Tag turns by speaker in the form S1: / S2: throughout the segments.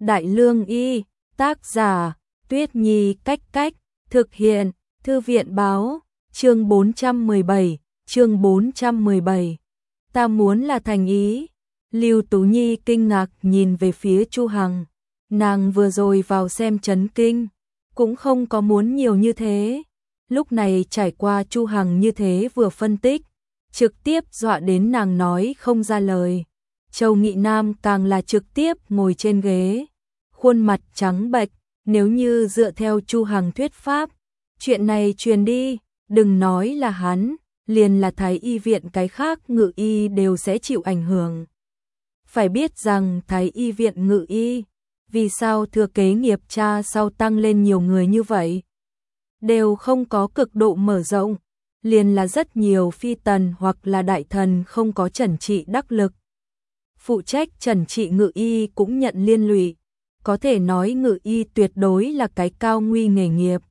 S1: Đại Lương Y, tác giả, Tuyết Nhi Cách Cách, thực hiện, Thư viện báo, chương 417. Ta muốn là thành ý. Lưu Tú Nhi kinh ngạc nhìn về phía Chu Hằng, nàng vừa rồi vào xem chấn kinh, cũng không có muốn nhiều như thế. Lúc này trải qua Chu Hằng như thế vừa phân tích, trực tiếp dọa đến nàng nói không ra lời. Châu Nghị Nam càng là trực tiếp ngồi trên ghế, khuôn mặt trắng bệch. Nếu như dựa theo Chu Hằng thuyết pháp, chuyện này truyền đi, đừng nói là hắn, liền là Thái Y viện cái khác ngự y đều sẽ chịu ảnh hưởng. Phải biết rằng Thái Y viện ngự y, vì sao thừa kế nghiệp cha sau tăng lên nhiều người như vậy? Đều không có cực độ mở rộng, liền là rất nhiều phi tần hoặc là đại thần không có trần trị đắc lực. Phụ trách trần trị ngự y cũng nhận liên lụy, có thể nói ngự y tuyệt đối là cái cao nguy nghề nghiệp.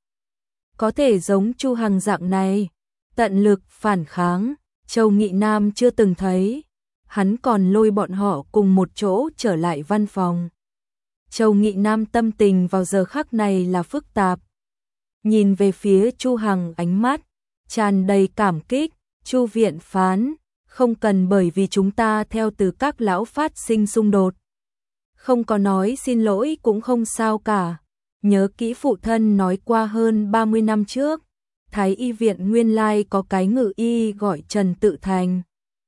S1: Có thể giống Chu Hằng dạng này, tận lực phản kháng, Châu Nghị Nam chưa từng thấy, hắn còn lôi bọn họ cùng một chỗ trở lại văn phòng. Châu Nghị Nam tâm tình vào giờ khắc này là phức tạp. Nhìn về phía Chu Hằng ánh mắt tràn đầy cảm kích. Chu viện phán, không cần bởi vì chúng ta theo từ các lão phát sinh xung đột. Không có nói xin lỗi cũng không sao cả. Nhớ kỹ phụ thân nói qua hơn 30 năm trước, Thái Y viện nguyên lai có cái ngự y gọi Trần Tự Thành.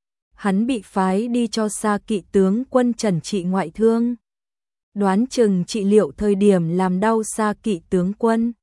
S1: Hắn bị phái đi cho Sa Kỵ tướng quân trần trị ngoại thương. Đoán chừng trị liệu thời điểm làm đau Sa Kỵ tướng quân,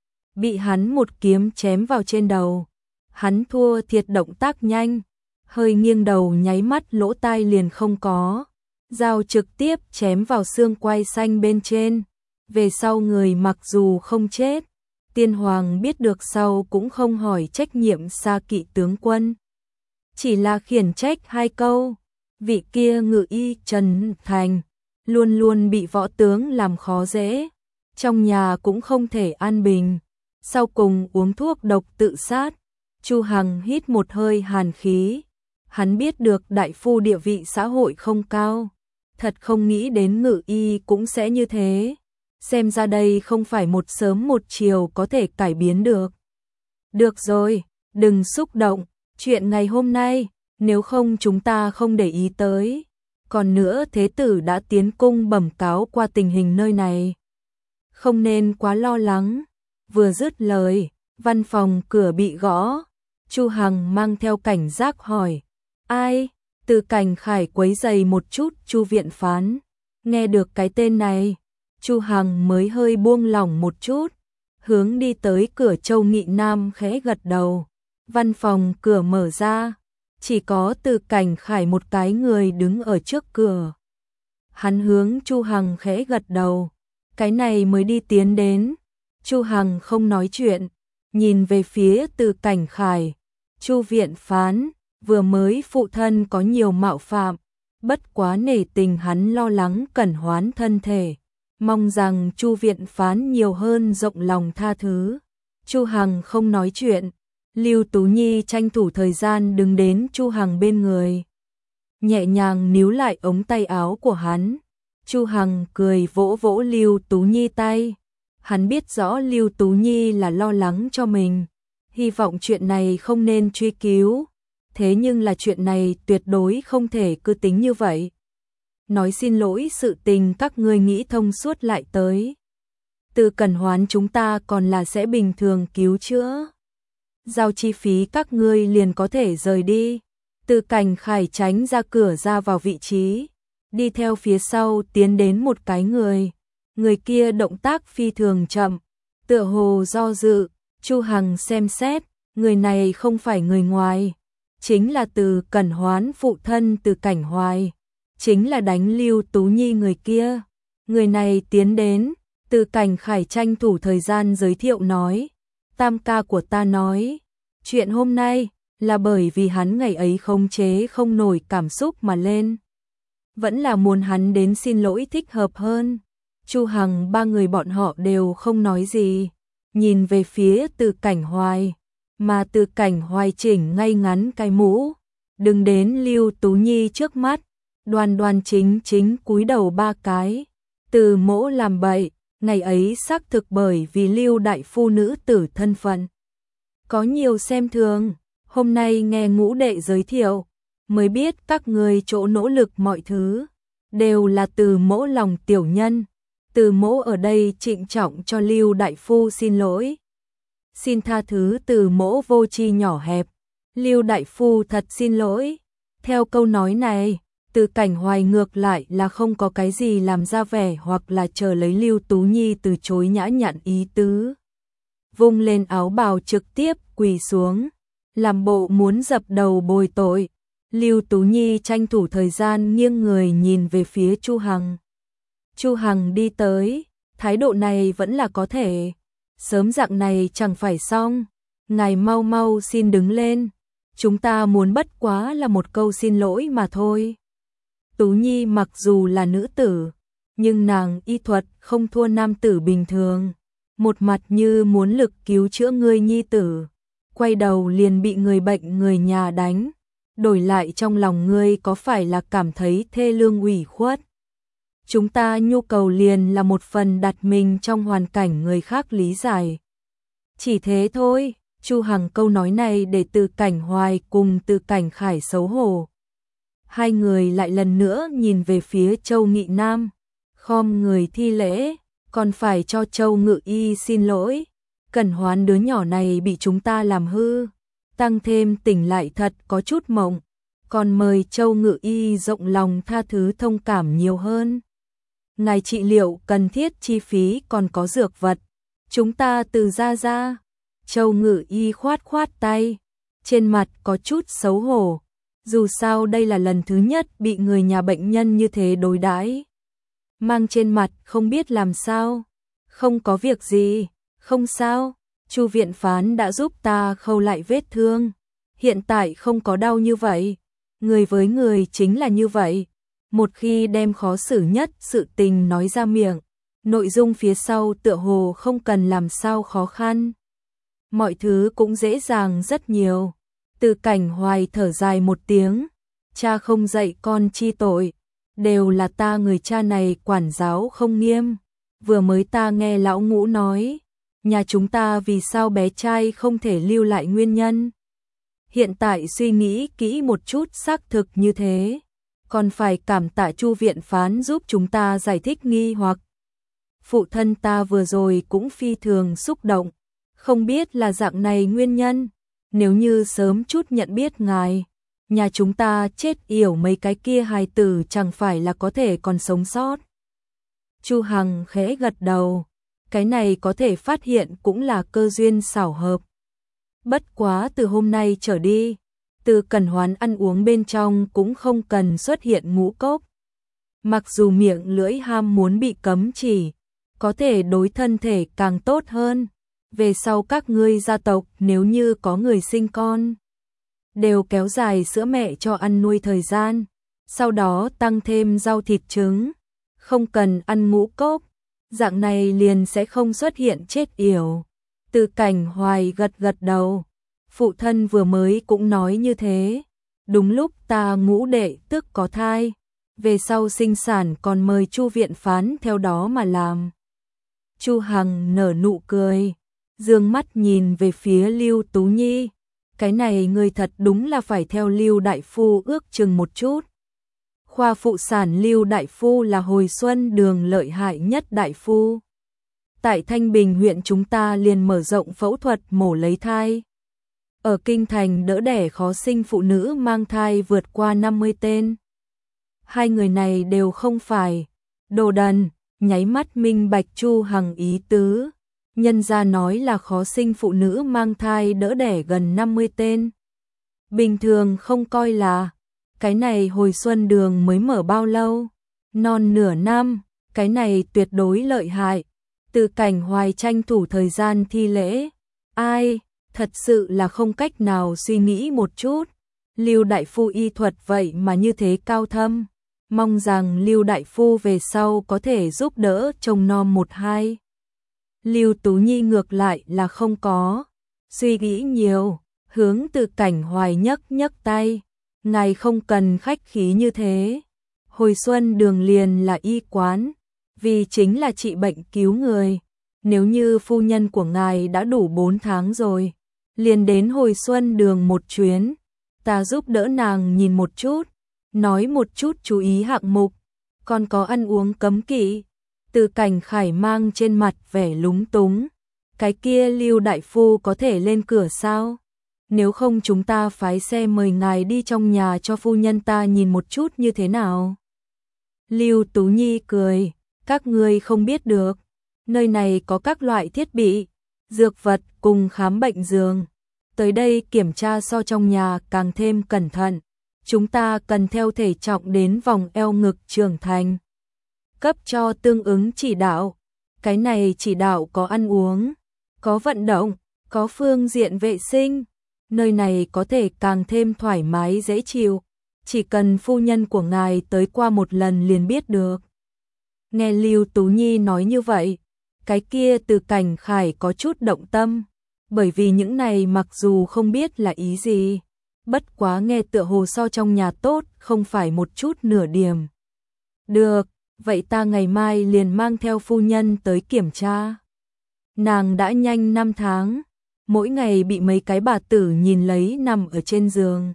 S1: bị hắn một kiếm chém vào trên đầu. Hắn thua thiệt động tác nhanh, hơi nghiêng đầu nháy mắt lỗ tai liền không có. Dao trực tiếp chém vào xương quai xanh bên trên. Về sau người mặc dù không chết, Tiên Hoàng biết được sau cũng không hỏi trách nhiệm Sa Kỵ tướng quân, chỉ là khiển trách 2 câu. Vị kia ngự y Trần Thành luôn luôn bị võ tướng làm khó dễ, trong nhà cũng không thể an bình, sau cùng uống thuốc độc tự sát. Chu Hằng hít một hơi hàn khí, hắn biết được đại phu địa vị xã hội không cao, thật không nghĩ đến ngự y cũng sẽ như thế. Xem ra đây không phải một sớm một chiều có thể cải biến được. Được rồi, đừng xúc động, chuyện ngày hôm nay, nếu không chúng ta không để ý tới. Còn nữa thế tử đã tiến cung bẩm cáo qua tình hình nơi này, không nên quá lo lắng. Vừa dứt lời, văn phòng cửa bị gõ. Chu Hằng mang theo cảnh giác hỏi, ai? Từ Cảnh Khải quấy giày một chút Chu viện phán. Nghe được cái tên này, Chu Hằng mới hơi buông lỏng một chút, hướng đi tới cửa. Châu Nghị Nam khẽ gật đầu. Văn phòng cửa mở ra, chỉ có Từ Cảnh Khải một cái người đứng ở trước cửa. Hắn hướng Chu Hằng khẽ gật đầu, cái này mới đi tiến đến. Chu Hằng không nói chuyện, nhìn về phía Từ Cảnh Khải. Chu viện phán, vừa mới phụ thân có nhiều mạo phạm, bất quá nể tình hắn lo lắng Cẩn Hoán thân thể, mong rằng Chu viện phán nhiều hơn rộng lòng tha thứ. Chu Hằng không nói chuyện. Lưu Tú Nhi tranh thủ thời gian đứng đến Chu Hằng bên người, nhẹ nhàng níu lại ống tay áo của hắn. Chu Hằng cười vỗ vỗ Lưu Tú Nhi tay. Hắn biết rõ Lưu Tú Nhi là lo lắng cho mình, hy vọng chuyện này không nên truy cứu. Thế nhưng là chuyện này tuyệt đối không thể cứ tính như vậy. Nói xin lỗi sự tình các ngươi nghĩ thông suốt lại tới. Từ Cẩn Hoán chúng ta còn là sẽ bình thường cứu chữa, giao chi phí các ngươi liền có thể rời đi. Từ Cảnh Khải tránh ra cửa ra vào vị trí, đi theo phía sau tiến đến một cái người. Người kia động tác phi thường chậm, tựa hồ do dự. Chu Hằng xem xét, người này không phải người ngoài, chính là Từ Cẩn Hoán phụ thân Từ Cảnh Hoài, chính là đánh Lưu Tú Nhi người kia. Người này tiến đến, Từ Cảnh Khải tranh thủ thời gian giới thiệu nói, tam ca của ta nói, chuyện hôm nay là bởi vì hắn ngày ấy khống chế không nổi cảm xúc mà lên, vẫn là muốn hắn đến xin lỗi thích hợp hơn. Chu Hằng 3 người bọn họ đều không nói gì, nhìn về phía Từ Cảnh Hoài, mà Từ Cảnh Hoài chỉnh ngay ngắn cái mũ, đứng đến Lưu Tú Nhi trước mắt, đoan đoan chính chính cúi đầu 3 cái. Từ Mỗ làm bậy, ngày ấy xác thực bởi vì Lưu đại phu nữ tử thân phận có nhiều xem thường, hôm nay nghe Ngũ đệ giới thiệu, mới biết các người chỗ nỗ lực mọi thứ đều là Từ Mỗ lòng tiểu nhân. Từ Mỗ ở đây trịnh trọng cho Lưu đại phu xin lỗi. Xin tha thứ Từ Mỗ vô tri nhỏ hẹp. Lưu đại phu thật xin lỗi. Theo câu nói này, Từ Cảnh Hoài ngược lại là không có cái gì làm ra vẻ hoặc là chờ lấy Lưu Tú Nhi từ chối nhã nhặn ý tứ. Vung lên áo bào trực tiếp quỳ xuống, làm bộ muốn dập đầu bồi tội. Lưu Tú Nhi tranh thủ thời gian nghiêng người nhìn về phía Chu Hằng. Chu Hằng đi tới, thái độ này vẫn là có thể. Sớm dạng này chẳng phải xong, ngài mau mau xin đứng lên. Chúng ta muốn bất quá là một câu xin lỗi mà thôi. Tú Nhi mặc dù là nữ tử, nhưng nàng y thuật không thua nam tử bình thường. Một mặt như muốn lực cứu chữa người nhi tử, quay đầu liền bị người bệnh người nhà đánh. Đổi lại trong lòng ngươi có phải là cảm thấy thê lương ủy khuất? Chúng ta nhu cầu liền là một phần đặt mình trong hoàn cảnh người khác lý giải. Chỉ thế thôi. Chu Hằng câu nói này để Từ Cảnh Hoài cùng Từ Cảnh Khải xấu hổ. Hai người lại lần nữa nhìn về phía Châu Nghị Nam, khom người thi lễ, còn phải cho Châu Ngự Y xin lỗi. Cẩn Hoán đứa nhỏ này bị chúng ta làm hư, tăng thêm tỉnh lại thật có chút mộng, còn mời Châu Ngự Y rộng lòng tha thứ thông cảm nhiều hơn. Ngài trị liệu cần thiết chi phí còn có dược vật, chúng ta từ ra. Châu Ngự Y khoát khoát tay, trên mặt có chút xấu hổ, dù sao đây là lần thứ nhất bị người nhà bệnh nhân như thế đối đãi. Mang trên mặt không biết làm sao. Không có việc gì, không sao, Chu viện phán đã giúp ta khâu lại vết thương, hiện tại không có đau như vậy. Người với người chính là như vậy, một khi đem khó xử nhất sự tình nói ra miệng, nội dung phía sau tựa hồ không cần làm sao khó khăn. Mọi thứ cũng dễ dàng rất nhiều. Từ Cảnh Hoài thở dài một tiếng, cha không dạy con chi tội, đều là ta người cha này quản giáo không nghiêm. Vừa mới ta nghe lão Ngũ nói, nhà chúng ta vì sao bé trai không thể lưu lại nguyên nhân. Hiện tại suy nghĩ kỹ một chút xác thực như thế, còn phải cảm tạ Chu viện phán giúp chúng ta giải thích nghi hoặc. Phụ thân ta vừa rồi cũng phi thường xúc động, không biết là dạng này nguyên nhân, nếu như sớm chút nhận biết ngài, nhà chúng ta chết yểu mấy cái kia hài tử chẳng phải là có thể còn sống sót. Chu Hằng khẽ gật đầu, cái này có thể phát hiện cũng là cơ duyên xảo hợp. Bất quá từ hôm nay trở đi, Từ Cẩn Hoán ăn uống bên trong cũng không cần xuất hiện ngũ cốc. Mặc dù miệng lưỡi ham muốn bị cấm chỉ, có thể đối thân thể càng tốt hơn. Về sau các ngươi gia tộc nếu như có người sinh con, đều kéo dài sữa mẹ cho ăn nuôi thời gian, sau đó tăng thêm rau thịt trứng, không cần ăn ngũ cốc, dạng này liền sẽ không xuất hiện chết yểu. Từ Cảnh Hoài gật gật đầu, phụ thân vừa mới cũng nói như thế, đúng lúc ta Ngũ đệ tức có thai, về sau sinh sản còn mời Chu viện phán theo đó mà làm. Chu Hằng nở nụ cười, dương mắt nhìn về phía Lưu Tú Nhi, cái này người thật đúng là phải theo Lưu đại phu ước chừng một chút. Khoa phụ sản Lưu đại phu là hồi xuân đường lợi hại nhất đại phu. Tại Thanh Bình huyện chúng ta liền mở rộng phẫu thuật mổ lấy thai. Ở kinh thành đỡ đẻ khó sinh phụ nữ mang thai vượt qua 50 tên. Hai người này đều không phải đồ đần, nháy mắt minh bạch Chu Hằng ý tứ. Nhân gia nói là khó sinh phụ nữ mang thai đỡ đẻ gần 50 tên. Bình thường không coi là, cái này hồi xuân đường mới mở bao lâu, non nửa năm, cái này tuyệt đối lợi hại. Từ Cảnh Hoài tranh thủ thời gian thi lễ, ai, thật sự là không cách nào suy nghĩ một chút. Lưu đại phu y thuật vậy mà như thế cao thâm, mong rằng Lưu đại phu về sau có thể giúp đỡ trông nom một hai. Lưu Tú Nhi ngược lại là không có suy nghĩ nhiều, hướng Từ Cảnh Hoài nhấc tay, ngài không cần khách khí như thế. Hồi xuân đường liền là y quán, vì chính là trị bệnh cứu người. Nếu như phu nhân của ngài đã đủ 4 tháng rồi, liền đến Hồi Xuân Đường một chuyến, ta giúp đỡ nàng nhìn một chút, nói một chút chú ý hạng mục, còn có ăn uống cấm kỵ. Từ Cảnh Khải mang trên mặt vẻ lúng túng, cái kia Lưu đại phu có thể lên cửa sao? Nếu không chúng ta phái xe mời ngài đi trong nhà cho phu nhân ta nhìn một chút như thế nào? Lưu Tú Nhi cười, các ngươi không biết được, nơi này có các loại thiết bị, dược vật cùng khám bệnh giường. Tới đây kiểm tra so trong nhà càng thêm cẩn thận, chúng ta cần theo thể trọng đến vòng eo ngực trưởng thành, cấp cho tương ứng chỉ đạo. Cái này chỉ đạo có ăn uống, có vận động, có phương diện vệ sinh, nơi này có thể càng thêm thoải mái dễ chịu, chỉ cần phu nhân của ngài tới qua một lần liền biết được. Nghe Lưu Tú Nhi nói như vậy, cái kia Từ Cảnh Khải có chút động tâm, bởi vì những này mặc dù không biết là ý gì, bất quá nghe tựa hồ so trong nhà tốt, không phải một chút nửa điểm. Được, vậy ta ngày mai liền mang theo phu nhân tới kiểm tra. Nàng đã nhanh 5 tháng, mỗi ngày bị mấy cái bà tử nhìn lấy nằm ở trên giường,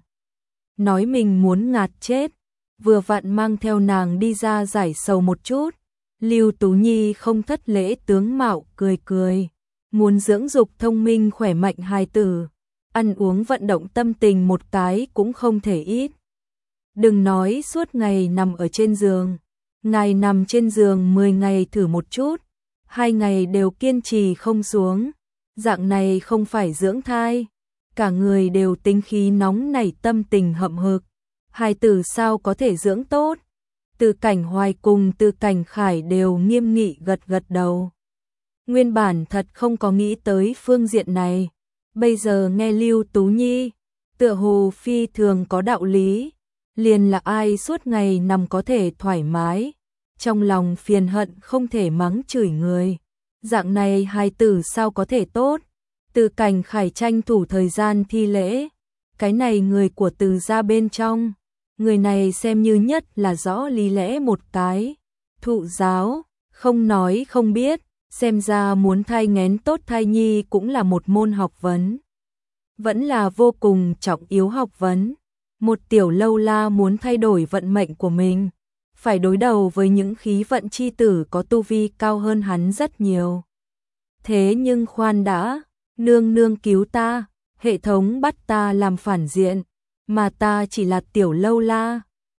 S1: nói mình muốn ngạt chết, vừa vặn mang theo nàng đi ra giải sầu một chút. Lưu Tú Nhi không thất lễ tướng mạo, cười cười, muốn dưỡng dục thông minh khỏe mạnh hài tử, ăn uống vận động tâm tình một cái cũng không thể ít. Đừng nói suốt ngày nằm ở trên giường, ngài nằm trên giường 10 ngày thử một chút, 2 ngày đều kiên trì không xuống, dạng này không phải dưỡng thai, cả người đều tính khí nóng nảy tâm tình hậm hực, hài tử sao có thể dưỡng tốt. Từ Cảnh Hoài cùng Từ Cảnh Khải đều nghiêm nghị gật gật đầu. Nguyên bản thật không có nghĩ tới phương diện này, bây giờ nghe Lưu Tú Nhi, tựa hồ phi thường có đạo lý, liền là ai suốt ngày nằm có thể thoải mái, trong lòng phiền hận không thể mắng chửi người. Dạng này hài tử sao có thể tốt. Từ Cảnh Khải tranh thủ thời gian thi lễ, cái này người của Từ gia bên trong, người này xem như nhất là rõ lý lẽ một cái, thụ giáo, không nói không biết, xem ra muốn thai nghén tốt thai nhi cũng là một môn học vấn. Vẫn là vô cùng trọng yếu học vấn. Một tiểu lâu la muốn thay đổi vận mệnh của mình, phải đối đầu với những khí vận chi tử có tu vi cao hơn hắn rất nhiều. Thế nhưng khoan đã, nương nương cứu ta, hệ thống bắt ta làm phản diện, mà ta chỉ là tiểu lâu la,